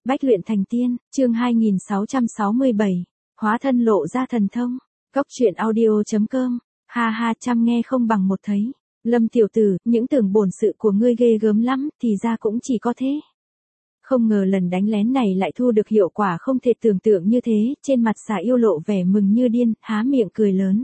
Bách luyện thành tiên, chương 2667. Hóa thân lộ ra thần thông. Cốc truyện audio.com. Ha ha, chăm nghe không bằng một thấy. Lâm tiểu tử, những tưởng bổn sự của ngươi ghê gớm lắm, thì ra cũng chỉ có thế. Không ngờ lần đánh lén này lại thu được hiệu quả không thể tưởng tượng như thế, trên mặt Xà Yêu lộ vẻ mừng như điên, há miệng cười lớn.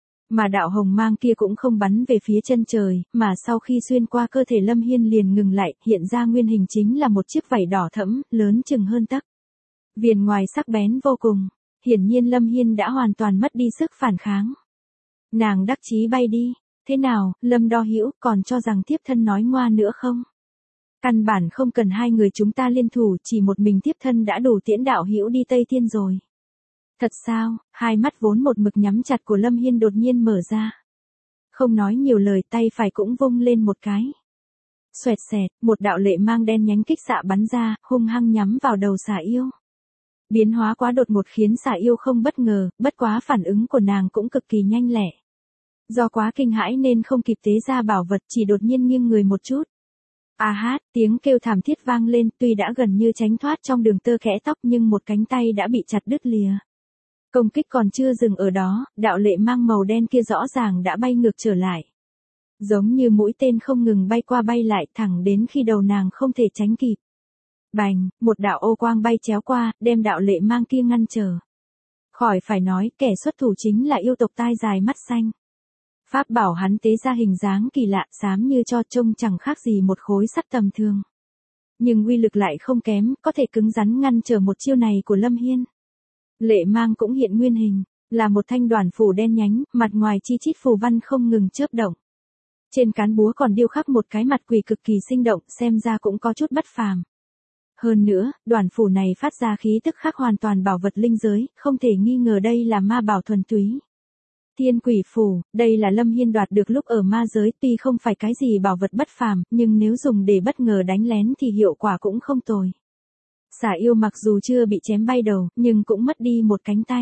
Mà đạo hồng mang kia cũng không bắn về phía chân trời, mà sau khi xuyên qua cơ thể Lâm Hiên liền ngừng lại, hiện ra nguyên hình chính là một chiếc vảy đỏ thẫm, lớn chừng hơn tấc. Viền ngoài sắc bén vô cùng, hiển nhiên Lâm Hiên đã hoàn toàn mất đi sức phản kháng. Nàng đắc chí bay đi, thế nào, Lâm Đo Hữu còn cho rằng thiếp thân nói ngoa nữa không? Căn bản không cần hai người chúng ta liên thủ, chỉ một mình thiếp thân đã đủ tiễn đạo hữu đi Tây Thiên rồi. Thật sao? Hai mắt vốn một mực nhắm chặt của Lâm Hiên đột nhiên mở ra. Không nói nhiều lời, tay phải cũng vung lên một cái. Xoẹt xẹt, một đạo lệ mang đen nhánh kích xạ bắn ra, hung hăng nhắm vào đầu Xà Yêu. Biến hóa quá đột ngột khiến Xà Yêu không bất ngờ, bất quá phản ứng của nàng cũng cực kỳ nhanh lẹ. Do quá kinh hãi nên không kịp tế ra bảo vật, chỉ đột nhiên nghiêng người một chút. A hát, tiếng kêu thảm thiết vang lên, tuy đã gần như tránh thoát trong đường tơ kẽ tóc nhưng một cánh tay đã bị chặt đứt lìa. Công kích còn chưa dừng ở đó, đạo lệ mang màu đen kia rõ ràng đã bay ngược trở lại. Giống như mũi tên không ngừng bay qua bay lại thẳng đến khi đầu nàng không thể tránh kịp. Bành, một đạo ô quang bay chéo qua, đem đạo lệ mang kia ngăn trở. Khỏi phải nói, kẻ xuất thủ chính là yêu tộc tai dài mắt xanh. Pháp bảo hắn tế ra hình dáng kỳ lạ, xám như cho trông chẳng khác gì một khối sắt tầm thường. Nhưng uy lực lại không kém, có thể cứng rắn ngăn trở một chiêu này của Lâm Hiên. Lệ mang cũng hiện nguyên hình, là một thanh đoản phủ đen nhánh, mặt ngoài chi chít phù văn không ngừng chớp động. Trên cán búa còn điêu khắc một cái mặt quỷ cực kỳ sinh động, xem ra cũng có chút bất phàm. Hơn nữa, đoản phủ này phát ra khí tức khác hoàn toàn bảo vật linh giới, không thể nghi ngờ đây là ma bảo thuần túy. Thiên quỷ phủ, đây là Lâm Hiên đoạt được lúc ở ma giới, tuy không phải cái gì bảo vật bất phàm, nhưng nếu dùng để bất ngờ đánh lén thì hiệu quả cũng không tồi. Xà Yêu mặc dù chưa bị chém bay đầu, nhưng cũng mất đi một cánh tay.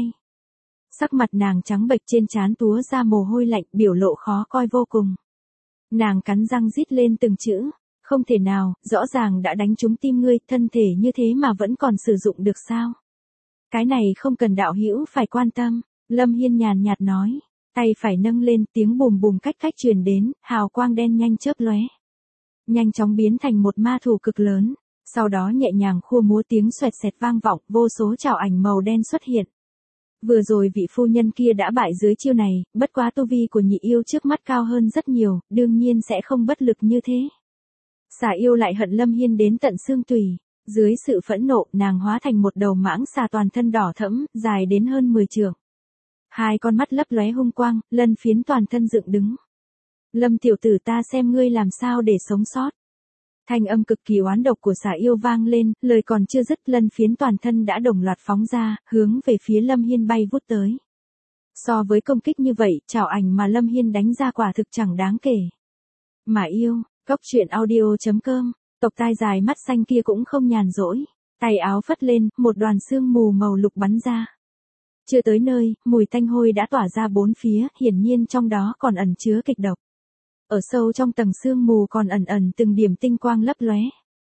Sắc mặt nàng trắng bệch, trên trán túa ra mồ hôi lạnh, biểu lộ khó coi vô cùng. Nàng cắn răng rít lên từng chữ, không thể nào, rõ ràng đã đánh trúng tim ngươi, thân thể như thế mà vẫn còn sử dụng được sao? Cái này không cần đạo hữu phải quan tâm, Lâm Hiên nhàn nhạt nói, tay phải nâng lên, tiếng bùm bùm cách cách truyền đến, hào quang đen nhanh chớp lóe. Nhanh chóng biến thành một ma thủ cực lớn. Sau đó nhẹ nhàng khua múa, tiếng xoẹt xẹt vang vọng, vô số trảo ảnh màu đen xuất hiện. Vừa rồi vị phu nhân kia đã bại dưới chiêu này, bất quá tu vi của nhị yêu trước mắt cao hơn rất nhiều, đương nhiên sẽ không bất lực như thế. Xà Yêu lại hận Lâm Hiên đến tận xương tủy, dưới sự phẫn nộ, nàng hóa thành một đầu mãng xà toàn thân đỏ thẫm, dài đến hơn 10 trượng. Hai con mắt lấp lóe hung quang, lân phiến toàn thân dựng đứng. Lâm tiểu tử, ta xem ngươi làm sao để sống sót. Thanh âm cực kỳ oán độc của Xà Yêu vang lên, lời còn chưa dứt, lân phiến toàn thân đã đồng loạt phóng ra, hướng về phía Lâm Hiên bay vút tới. So với công kích như vậy, trảo ảnh mà Lâm Hiên đánh ra quả thực chẳng đáng kể. Mà yêu, cốc truyện audio.com, tộc tai dài mắt xanh kia cũng không nhàn rỗi. Tay áo phất lên, một đoàn sương mù màu lục bắn ra. Chưa tới nơi, mùi tanh hôi đã tỏa ra bốn phía, hiển nhiên trong đó còn ẩn chứa kịch độc. Ở sâu trong tầng sương mù còn ẩn ẩn từng điểm tinh quang lấp lóe.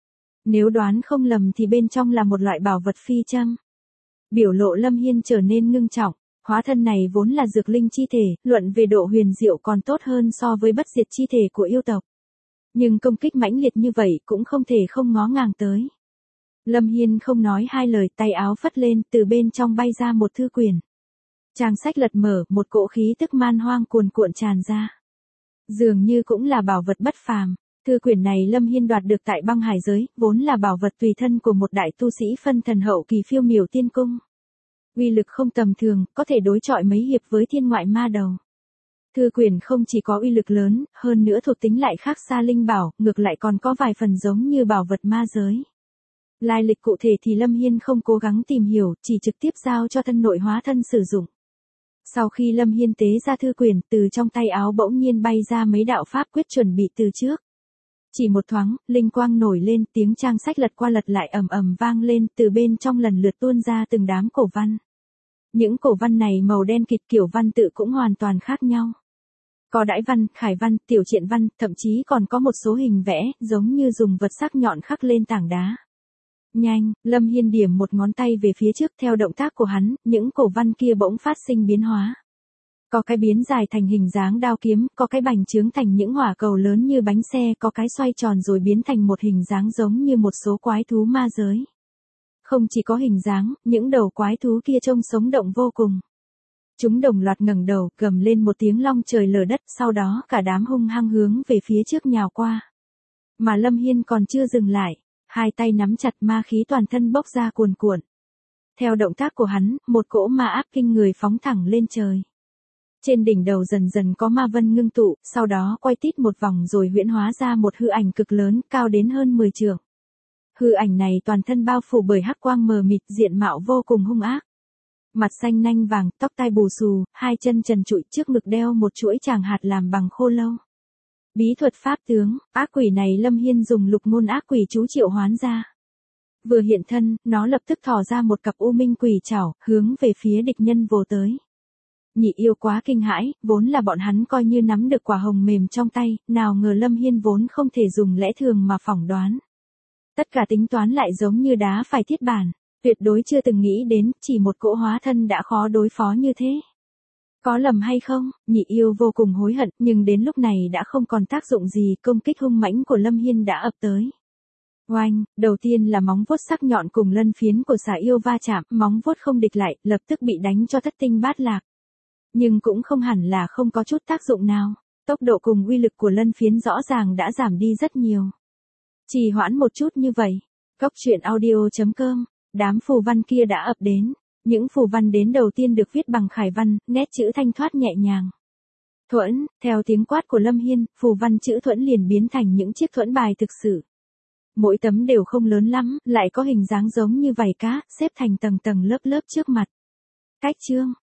Nếu đoán không lầm thì bên trong là một loại bảo vật phi châm. Biểu lộ Lâm Hiên trở nên ngưng trọng, hóa thân này vốn là dược linh chi thể, luận về độ huyền diệu còn tốt hơn so với bất diệt chi thể của yêu tộc. Nhưng công kích mãnh liệt như vậy cũng không thể không ngó ngàng tới. Lâm Hiên không nói hai lời, tay áo phất lên, từ bên trong bay ra một thư quyển. Trang sách lật mở, một cỗ khí tức man hoang cuồn cuộn tràn ra. Dường như cũng là bảo vật bất phàm. Thư quyển này Lâm Hiên đoạt được tại băng hải giới, vốn là bảo vật tùy thân của một đại tu sĩ phân thần hậu kỳ phiêu miểu tiên cung. Uy lực không tầm thường, có thể đối chọi mấy hiệp với thiên ngoại ma đầu. Thư quyển không chỉ có uy lực lớn, hơn nữa thuộc tính lại khác xa linh bảo, ngược lại còn có vài phần giống như bảo vật ma giới. Lai lịch cụ thể thì Lâm Hiên không cố gắng tìm hiểu, chỉ trực tiếp giao cho thân nội hóa thân sử dụng. Sau khi Lâm Hiên tế ra thư quyển, từ trong tay áo bỗng nhiên bay ra mấy đạo pháp quyết chuẩn bị từ trước. Chỉ một thoáng, linh quang nổi lên, tiếng trang sách lật qua lật lại ầm ầm vang lên, từ bên trong lần lượt tuôn ra từng đám cổ văn. Những cổ văn này màu đen kịt, kiểu văn tự cũng hoàn toàn khác nhau. Có đãi văn, khải văn, tiểu triện văn, thậm chí còn có một số hình vẽ, giống như dùng vật sắc nhọn khắc lên tảng đá. Nhanh, Lâm Hiên điểm một ngón tay về phía trước theo động tác của hắn, những cổ văn kia bỗng phát sinh biến hóa. Có cái biến dài thành hình dáng đao kiếm, có cái bành trướng thành những hỏa cầu lớn như bánh xe, có cái xoay tròn rồi biến thành một hình dáng giống như một số quái thú ma giới. Không chỉ có hình dáng, những đầu quái thú kia trông sống động vô cùng. Chúng đồng loạt ngẩng đầu, gầm lên một tiếng long trời lở đất, sau đó cả đám hung hăng hướng về phía trước nhào qua. Mà Lâm Hiên còn chưa dừng lại, hai tay nắm chặt, ma khí toàn thân bốc ra cuồn cuộn. Theo động tác của hắn, một cỗ ma áp kinh người phóng thẳng lên trời. Trên đỉnh đầu dần dần có ma vân ngưng tụ, sau đó quay tít một vòng rồi huyễn hóa ra một hư ảnh cực lớn, cao đến hơn 10 trượng. Hư ảnh này toàn thân bao phủ bởi hắc quang mờ mịt, diện mạo vô cùng hung ác. Mặt xanh nanh vàng, tóc tai bù xù, hai chân trần trụi, trước ngực đeo một chuỗi tràng hạt làm bằng khô lâu. Bí thuật pháp tướng, ác quỷ này Lâm Hiên dùng lục môn ác quỷ chú triệu hoán ra. Vừa hiện thân, nó lập tức thò ra một cặp u minh quỷ trảo, hướng về phía địch nhân vồ tới. Nhị yêu quá kinh hãi, vốn là bọn hắn coi như nắm được quả hồng mềm trong tay, nào ngờ Lâm Hiên vốn không thể dùng lẽ thường mà phỏng đoán. Tất cả tính toán lại giống như đá phải thiết bản, tuyệt đối chưa từng nghĩ đến, chỉ một cỗ hóa thân đã khó đối phó như thế. Có lầm hay không, nhị yêu vô cùng hối hận, nhưng đến lúc này đã không còn tác dụng gì, công kích hung mãnh của Lâm Hiên đã ập tới. Oanh, đầu tiên là móng vuốt sắc nhọn cùng lân phiến của xà yêu va chạm, móng vuốt không địch lại, lập tức bị đánh cho thất tinh bát lạc. Nhưng cũng không hẳn là không có chút tác dụng nào, tốc độ cùng uy lực của lân phiến rõ ràng đã giảm đi rất nhiều. Trì hoãn một chút như vậy, Góc truyện audio.com, đám phù văn kia đã ập đến. Những phù văn đến đầu tiên được viết bằng khải văn, nét chữ thanh thoát nhẹ nhàng. Thuẫn, theo tiếng quát của Lâm Hiên, phù văn chữ thuẫn liền biến thành những chiếc thuẫn bài thực sự. Mỗi tấm đều không lớn lắm, lại có hình dáng giống như vảy cá, xếp thành tầng tầng lớp lớp trước mặt. Cách chương,